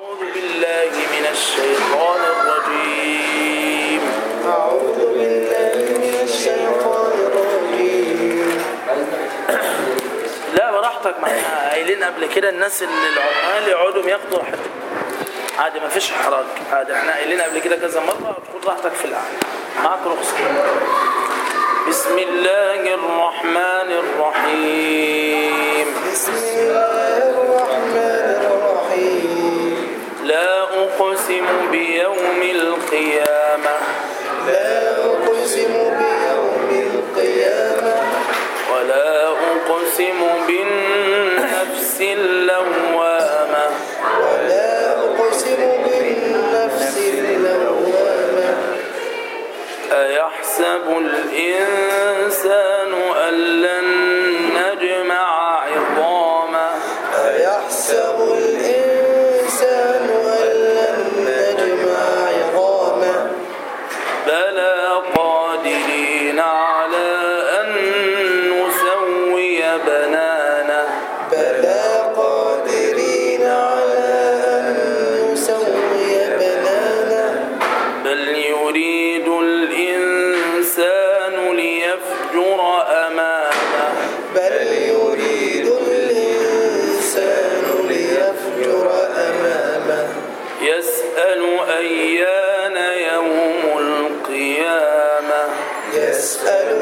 أعوذ بالله من الشيطان الرجيم. أعوذ بالله من الشيطان الرجيم. لا براحتك، ما احنا قايلين قبل كده الناس اللي العمال يقعدوا ياخدوا راحتهم عادي، ما فيش حرج عادي. احنا قايلين قبل كده كذا مرة، خد راحتك في القعدة، معاك رخصة. بسم الله الرحمن الرحيم. بسم الله الرحمن الرحيم. لا أقسم بيوم القيامة. لا أقسم بيوم القيامة. ولا أقسم بالنفس اللوامة. ولا أقسم بالنفس اللوامة. أيحسب الإنسان أن لن نجمع عظامه. أيحسب الإنسان أن لن نجمع عظامه. بلى قادرين على أن نسوي بنانه. بلى قادرين على أن نسوي بنانه. بل يريد الإنسان ليفجر أمامه. بل يريد الإنسان ليفجر أمامه. يسأل أيان يوم القيامة. يسأل